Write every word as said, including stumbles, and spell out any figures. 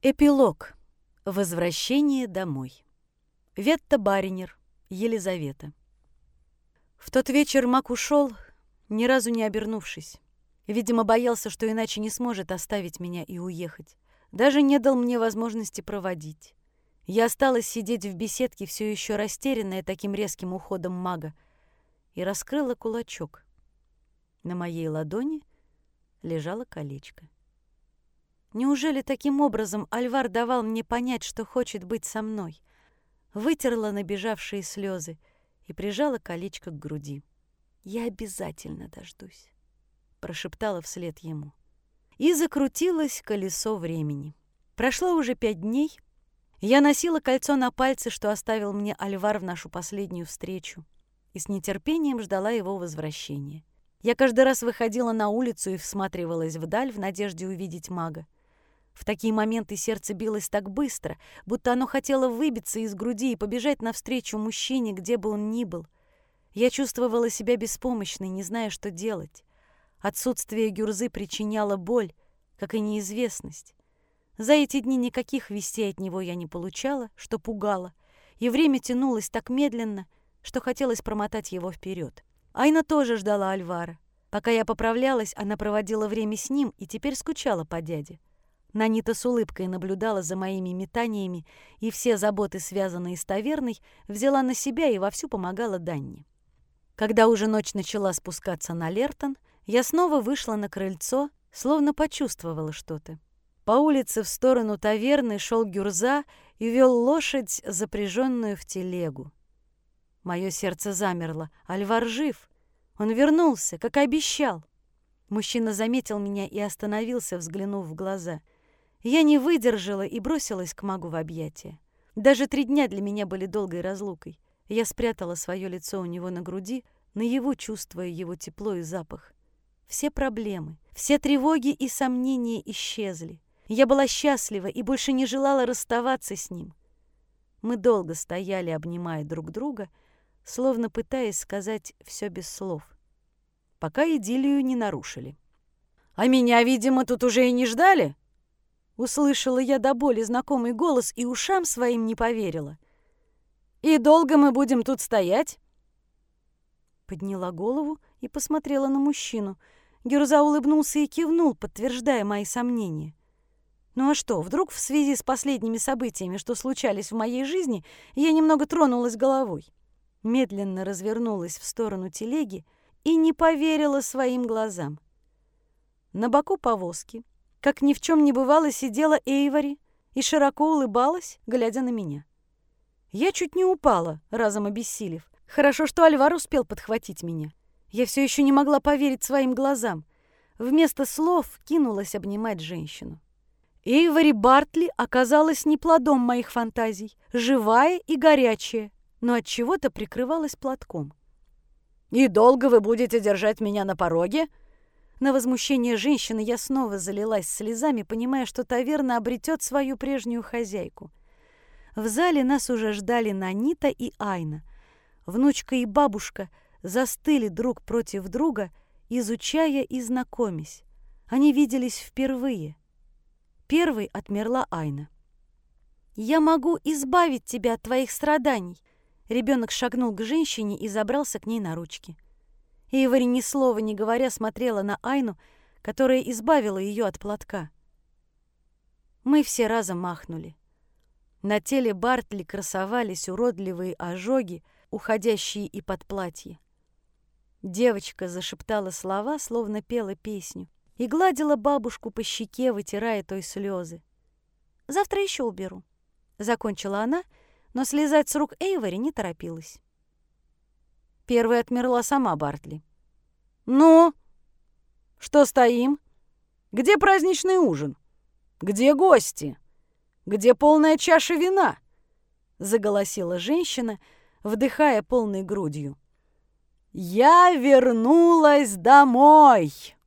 Эпилог. Возвращение домой. Ветта Баринер, Елизавета. В тот вечер Мак ушел, ни разу не обернувшись. Видимо, боялся, что иначе не сможет оставить меня и уехать. Даже не дал мне возможности проводить. Я осталась сидеть в беседке, все еще растерянная таким резким уходом мага, и раскрыла кулачок. На моей ладони лежало колечко. Неужели таким образом Альвар давал мне понять, что хочет быть со мной? Вытерла набежавшие слезы и прижала колечко к груди. «Я обязательно дождусь», — прошептала вслед ему. И закрутилось колесо времени. Прошло уже пять дней. Я носила кольцо на пальце, что оставил мне Альвар в нашу последнюю встречу, и с нетерпением ждала его возвращения. Я каждый раз выходила на улицу и всматривалась вдаль в надежде увидеть мага. В такие моменты сердце билось так быстро, будто оно хотело выбиться из груди и побежать навстречу мужчине, где бы он ни был. Я чувствовала себя беспомощной, не зная, что делать. Отсутствие Гюрзы причиняло боль, как и неизвестность. За эти дни никаких вестей от него я не получала, что пугало, и время тянулось так медленно, что хотелось промотать его вперед. Айна тоже ждала Альвара. Пока я поправлялась, она проводила время с ним и теперь скучала по дяде. Нанита с улыбкой наблюдала за моими метаниями, и все заботы, связанные с таверной, взяла на себя и вовсю помогала Данне. Когда уже ночь начала спускаться на Лертон, я снова вышла на крыльцо, словно почувствовала что-то. По улице в сторону таверны шел Гюрза и вел лошадь, запряженную в телегу. Мое сердце замерло. Альвар жив. Он вернулся, как и обещал. Мужчина заметил меня и остановился, взглянув в глаза. Я не выдержала и бросилась к магу в объятия. Даже три дня для меня были долгой разлукой. Я спрятала свое лицо у него на груди, наяву чувствуя его тепло и запах. Все проблемы, все тревоги и сомнения исчезли. Я была счастлива и больше не желала расставаться с ним. Мы долго стояли, обнимая друг друга, словно пытаясь сказать все без слов, пока идиллию не нарушили. «А меня, видимо, тут уже и не ждали?» Услышала я до боли знакомый голос и ушам своим не поверила. «И долго мы будем тут стоять?» Подняла голову и посмотрела на мужчину. Гюрза улыбнулся и кивнул, подтверждая мои сомнения. Ну а что, вдруг в связи с последними событиями, что случались в моей жизни, я немного тронулась головой. Медленно развернулась в сторону телеги и не поверила своим глазам. На боку повозки, как ни в чем не бывало, сидела Эйвори и широко улыбалась, глядя на меня. Я чуть не упала, разом обессилев. Хорошо, что Альвар успел подхватить меня. Я все еще не могла поверить своим глазам. Вместо слов кинулась обнимать женщину. Эйвори Бартли оказалась не плодом моих фантазий, живая и горячая, но от чего-то прикрывалась платком. «И долго вы будете держать меня на пороге?» На возмущение женщины я снова залилась слезами, понимая, что таверна обретет свою прежнюю хозяйку. В зале нас уже ждали Нанита и Айна. Внучка и бабушка застыли друг против друга, изучая и знакомясь. Они виделись впервые. Первой отмерла Айна. «Я могу избавить тебя от твоих страданий». Ребенок шагнул к женщине и забрался к ней на ручки. Эйвори, ни слова не говоря, смотрела на Айну, которая избавила ее от платка. Мы все разом махнули. На теле Бартли красовались уродливые ожоги, уходящие и под платье. Девочка зашептала слова, словно пела песню, и гладила бабушку по щеке, вытирая той слезы. «Завтра еще уберу», — закончила она, но слезать с рук Эйвори не торопилась. Первой отмерла сама Бартли. «Ну, что стоим? Где праздничный ужин? Где гости? Где полная чаша вина?» Заголосила женщина, вдыхая полной грудью. «Я вернулась домой!»